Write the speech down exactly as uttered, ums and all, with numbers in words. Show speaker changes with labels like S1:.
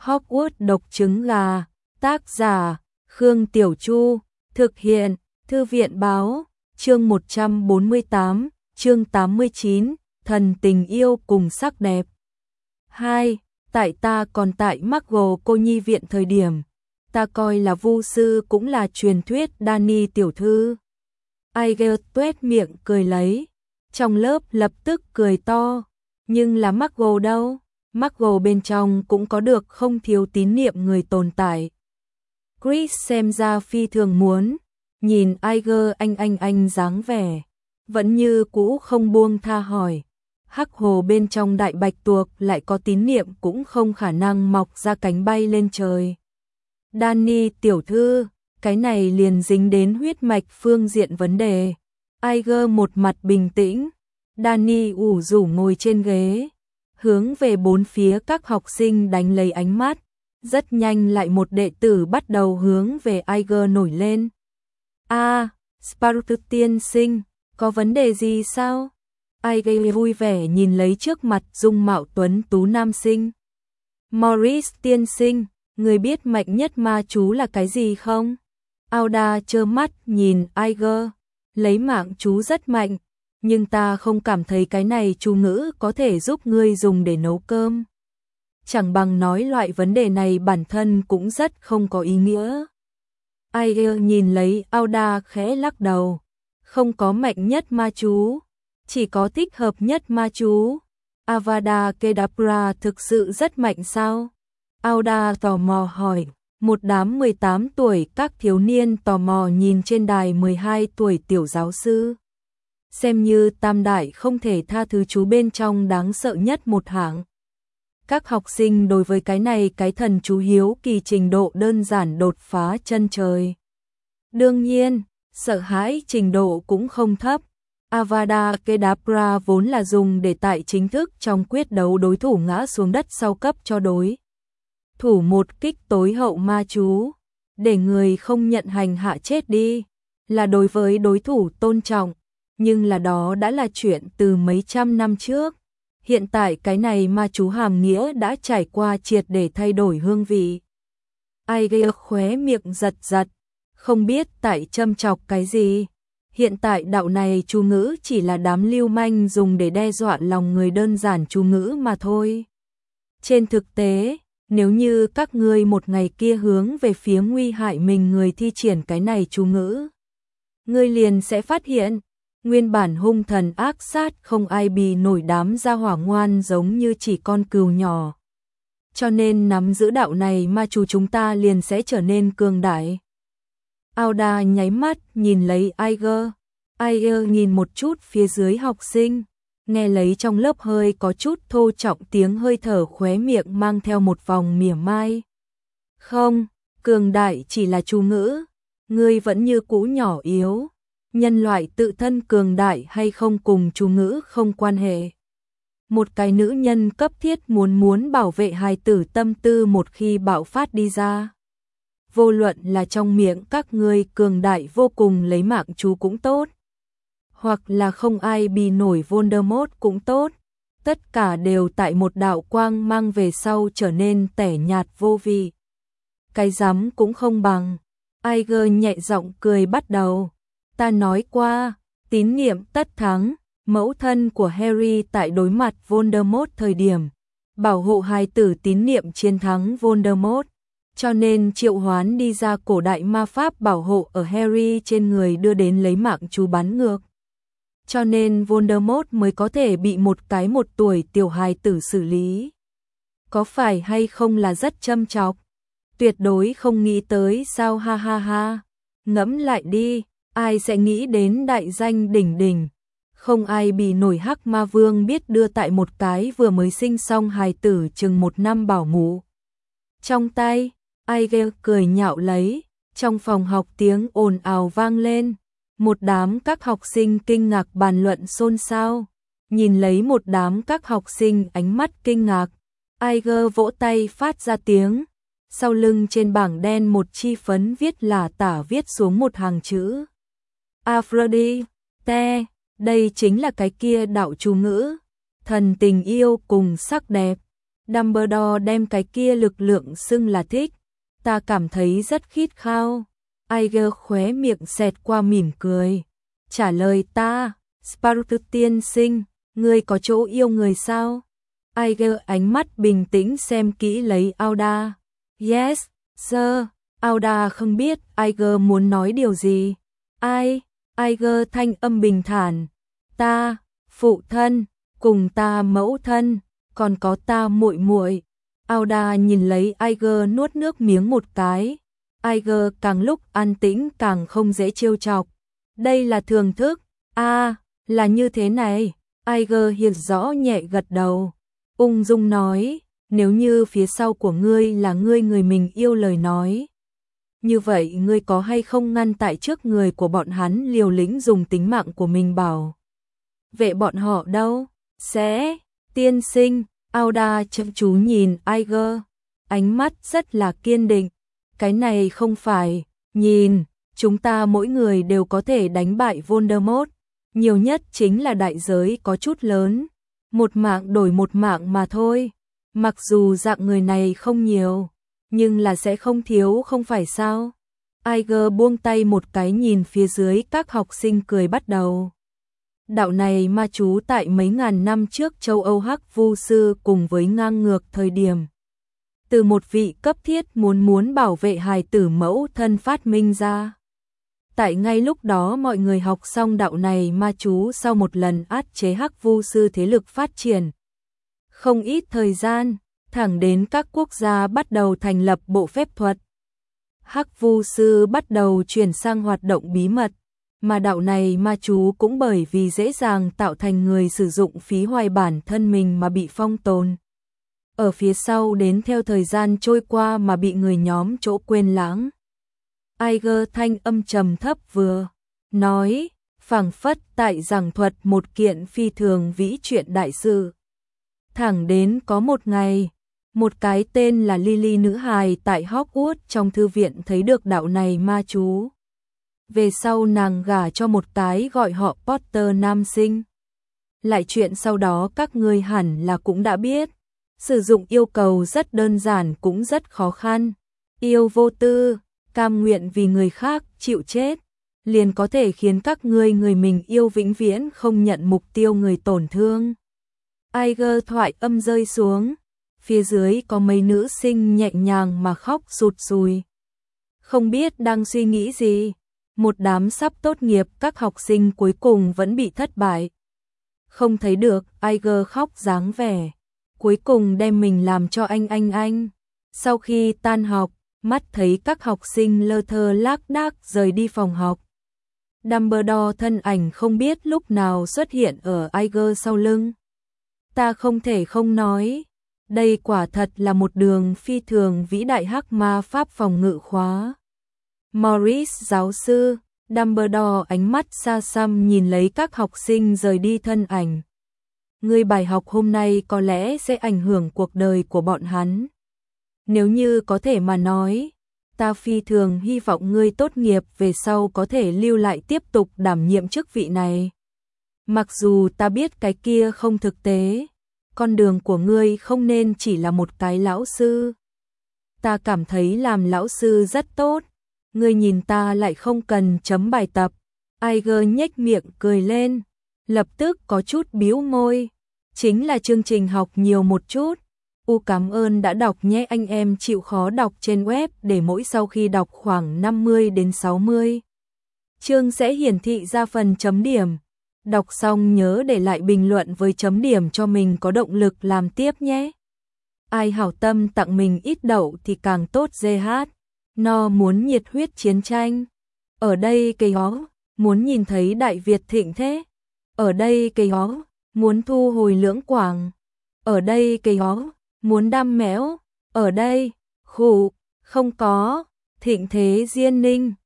S1: Hogwarts độc trứng gà, tác giả, Khương Tiểu Chu, thực hiện, Thư viện Báo, chương một trăm bốn mươi tám, chương tám mươi chín, thần tình yêu cùng sắc đẹp. hai. Tại ta còn tại Muggle cô nhi viện thời điểm, ta coi là vu sư cũng là truyền thuyết Dani tiểu thư. Aigel tuét miệng cười lấy, trong lớp lập tức cười to, nhưng là Muggle đâu, Muggle bên trong cũng có được không thiếu tín niệm người tồn tại. Chris xem ra phi thường muốn, nhìn Aigel anh anh anh dáng vẻ, vẫn như cũ không buông tha hỏi. Hắc hồ bên trong đại bạch tuộc lại có tín niệm cũng không khả năng mọc ra cánh bay lên trời. Dani tiểu thư, cái này liền dính đến huyết mạch phương diện vấn đề. Aigel một mặt bình tĩnh, Dani ủ rủ ngồi trên ghế, hướng về bốn phía các học sinh đánh lấy ánh mắt. Rất nhanh lại một đệ tử bắt đầu hướng về Aigel nổi lên. A, à, Sprout tiên sinh, có vấn đề gì sao? Aigel vui vẻ nhìn lấy trước mặt dung mạo tuấn tú nam sinh. Morris tiên sinh, người biết mạnh nhất ma chú là cái gì không? Auda trơ mắt nhìn Aigel, lấy mạng chú rất mạnh, nhưng ta không cảm thấy cái này chú ngữ có thể giúp ngươi dùng để nấu cơm. Chẳng bằng nói loại vấn đề này bản thân cũng rất không có ý nghĩa. Aigel nhìn lấy Auda khẽ lắc đầu, không có mạnh nhất ma chú, chỉ có thích hợp nhất ma chú. Avada Kedavra thực sự rất mạnh sao? Auda tò mò hỏi. Một đám mười tám tuổi các thiếu niên tò mò nhìn trên đài mười hai tuổi tiểu giáo sư. Xem như tam đại không thể tha thứ chú bên trong đáng sợ nhất một hạng. Các học sinh đối với cái này cái thần chú hiếu kỳ trình độ đơn giản đột phá chân trời. Đương nhiên, sợ hãi trình độ cũng không thấp. Avada Kedavra vốn là dùng để tại chính thức trong quyết đấu đối thủ ngã xuống đất sau cấp cho đối thủ một kích tối hậu ma chú, để người không nhận hành hạ chết đi, là đối với đối thủ tôn trọng, nhưng là đó đã là chuyện từ mấy trăm năm trước. Hiện tại cái này ma chú hàm nghĩa đã trải qua triệt để thay đổi hương vị. Aigel khóe miệng giật giật, không biết tại châm chọc cái gì. Hiện tại đạo này chú ngữ chỉ là đám lưu manh dùng để đe dọa lòng người đơn giản chú ngữ mà thôi. Trên thực tế, nếu như các ngươi một ngày kia hướng về phía nguy hại mình người thi triển cái này chú ngữ, ngươi liền sẽ phát hiện, nguyên bản hung thần ác sát không ai bì nổi đám gia hỏa ngoan giống như chỉ con cừu nhỏ. Cho nên nắm giữ đạo này ma chú chúng ta liền sẽ trở nên cường đại. Auda nháy mắt nhìn lấy Aigel. Aigel nhìn một chút phía dưới học sinh, nghe lấy trong lớp hơi có chút thô trọng tiếng hơi thở khóe miệng mang theo một vòng mỉa mai. Không, cường đại chỉ là chú ngữ, ngươi vẫn như cũ nhỏ yếu. Nhân loại tự thân cường đại hay không cùng chú ngữ không quan hệ. Một cái nữ nhân cấp thiết muốn muốn bảo vệ hài tử tâm tư một khi bạo phát đi ra. Vô luận là trong miệng các ngươi cường đại vô cùng lấy mạng chú cũng tốt, hoặc là không ai bì nổi Voldemort cũng tốt, tất cả đều tại một đạo quang mang về sau trở nên tẻ nhạt vô vị. Cái dám cũng không bằng. Aigel nhẹ giọng cười bắt đầu. Ta nói qua, tín niệm tất thắng, mẫu thân của Harry tại đối mặt Voldemort thời điểm, bảo hộ hài tử tín niệm chiến thắng Voldemort, cho nên triệu hoán đi ra cổ đại ma pháp bảo hộ ở Harry trên người đưa đến lấy mạng chú bắn ngược. Cho nên Voldemort mới có thể bị một cái một tuổi tiểu hài tử xử lý. Có phải hay không là rất châm chọc? Tuyệt đối không nghĩ tới sao ha ha ha. Ngẫm lại đi. Ai sẽ nghĩ đến đại danh đỉnh đỉnh, không ai bị nổi hắc ma vương biết đưa tại một cái vừa mới sinh xong hài tử chừng một năm bảo mũ. Trong tay, Aigel cười nhạo lấy, trong phòng học tiếng ồn ào vang lên, một đám các học sinh kinh ngạc bàn luận xôn xao, nhìn lấy một đám các học sinh ánh mắt kinh ngạc, Aigel vỗ tay phát ra tiếng, sau lưng trên bảng đen một chi phấn viết là tả viết xuống một hàng chữ. Aphrodite, đây chính là cái kia đạo chú ngữ, thần tình yêu cùng sắc đẹp. Dumbledore đem cái kia lực lượng xưng là thích. Ta cảm thấy rất khít khao. Iger khóe miệng xẹt qua mỉm cười. Trả lời ta, Sprout tiên sinh, ngươi có chỗ yêu người sao? Iger ánh mắt bình tĩnh xem kỹ lấy Auda. Yes, sir. Auda không biết Iger muốn nói điều gì. Ai? Iger thanh âm bình thản. Ta, phụ thân, cùng ta mẫu thân, còn có ta muội muội. Auda nhìn lấy Iger nuốt nước miếng một cái. Iger càng lúc an tĩnh càng không dễ trêu chọc. Đây là thường thức. A, à, là như thế này. Iger hiểu rõ nhẹ gật đầu. Ung dung nói, nếu như phía sau của ngươi là ngươi người mình yêu lời nói. Như vậy ngươi có hay không ngăn tại trước người của bọn hắn liều lĩnh dùng tính mạng của mình bảo vệ bọn họ đâu? Sẽ, tiên sinh. Auda chăm chú nhìn Iger, ánh mắt rất là kiên định. Cái này không phải, nhìn, chúng ta mỗi người đều có thể đánh bại Voldemort, nhiều nhất chính là đại giới có chút lớn, một mạng đổi một mạng mà thôi. Mặc dù dạng người này không nhiều, nhưng là sẽ không thiếu không phải sao? Iger buông tay một cái nhìn phía dưới các học sinh cười bắt đầu. Đạo này ma chú tại mấy ngàn năm trước châu Âu Hắc Vu sư cùng với ngang ngược thời điểm. Từ một vị cấp thiết muốn muốn bảo vệ hài tử mẫu thân phát minh ra. Tại ngay lúc đó mọi người học xong đạo này ma chú sau một lần áp chế Hắc Vu sư thế lực phát triển. Không ít thời gian, thẳng đến các quốc gia bắt đầu thành lập bộ phép thuật. Hắc Vu sư bắt đầu chuyển sang hoạt động bí mật. Mà đạo này ma chú cũng bởi vì dễ dàng tạo thành người sử dụng phí hoài bản thân mình mà bị phong tồn. Ở phía sau đến theo thời gian trôi qua mà bị người nhóm chỗ quên lãng. Iger thanh âm trầm thấp vừa nói, phảng phất tại giảng thuật một kiện phi thường vĩ chuyện đại sự. Thẳng đến có một ngày, một cái tên là Lily nữ hài tại Hogwarts trong thư viện thấy được đạo này ma chú. Về sau nàng gả cho một cái gọi họ Potter nam sinh. Lại chuyện sau đó các ngươi hẳn là cũng đã biết. Sử dụng yêu cầu rất đơn giản cũng rất khó khăn. Yêu vô tư, cam nguyện vì người khác chịu chết, liền có thể khiến các ngươi người mình yêu vĩnh viễn không nhận mục tiêu người tổn thương. Iger thoại âm rơi xuống, phía dưới có mấy nữ sinh nhẹ nhàng mà khóc sụt sùi. Không biết đang suy nghĩ gì. Một đám sắp tốt nghiệp các học sinh cuối cùng vẫn bị thất bại. Không thấy được, Iger khóc dáng vẻ. Cuối cùng đem mình làm cho anh anh anh. Sau khi tan học, mắt thấy các học sinh lơ thơ lác đác rời đi phòng học. Dumbledore thân ảnh không biết lúc nào xuất hiện ở Iger sau lưng. Ta không thể không nói. Đây quả thật là một đường phi thường vĩ đại hắc ma pháp phòng ngự khóa. Morris giáo sư, Dumbledore ánh mắt xa xăm nhìn lấy các học sinh rời đi thân ảnh. Ngươi bài học hôm nay có lẽ sẽ ảnh hưởng cuộc đời của bọn hắn. Nếu như có thể mà nói, ta phi thường hy vọng ngươi tốt nghiệp về sau có thể lưu lại tiếp tục đảm nhiệm chức vị này. Mặc dù ta biết cái kia không thực tế, con đường của ngươi không nên chỉ là một cái lão sư. Ta cảm thấy làm lão sư rất tốt. Ngươi nhìn ta lại không cần chấm bài tập. Iger nhếch miệng cười lên, lập tức có chút bĩu môi. Chính là chương trình học nhiều một chút. U cảm ơn đã đọc nhé, anh em chịu khó đọc trên web để mỗi sau khi đọc khoảng năm mươi đến sáu mươi chương sẽ hiển thị ra phần chấm điểm. Đọc xong nhớ để lại bình luận với chấm điểm cho mình có động lực làm tiếp nhé. Ai hảo tâm tặng mình ít đậu thì càng tốt giê hát. No muốn nhiệt huyết chiến tranh. Ở đây cây hó, muốn nhìn thấy Đại Việt thịnh thế. Ở đây cây hó, muốn thu hồi Lưỡng Quảng. Ở đây cây hó, muốn đam méo. Ở đây, khủ, không có, thịnh thế Diên Ninh.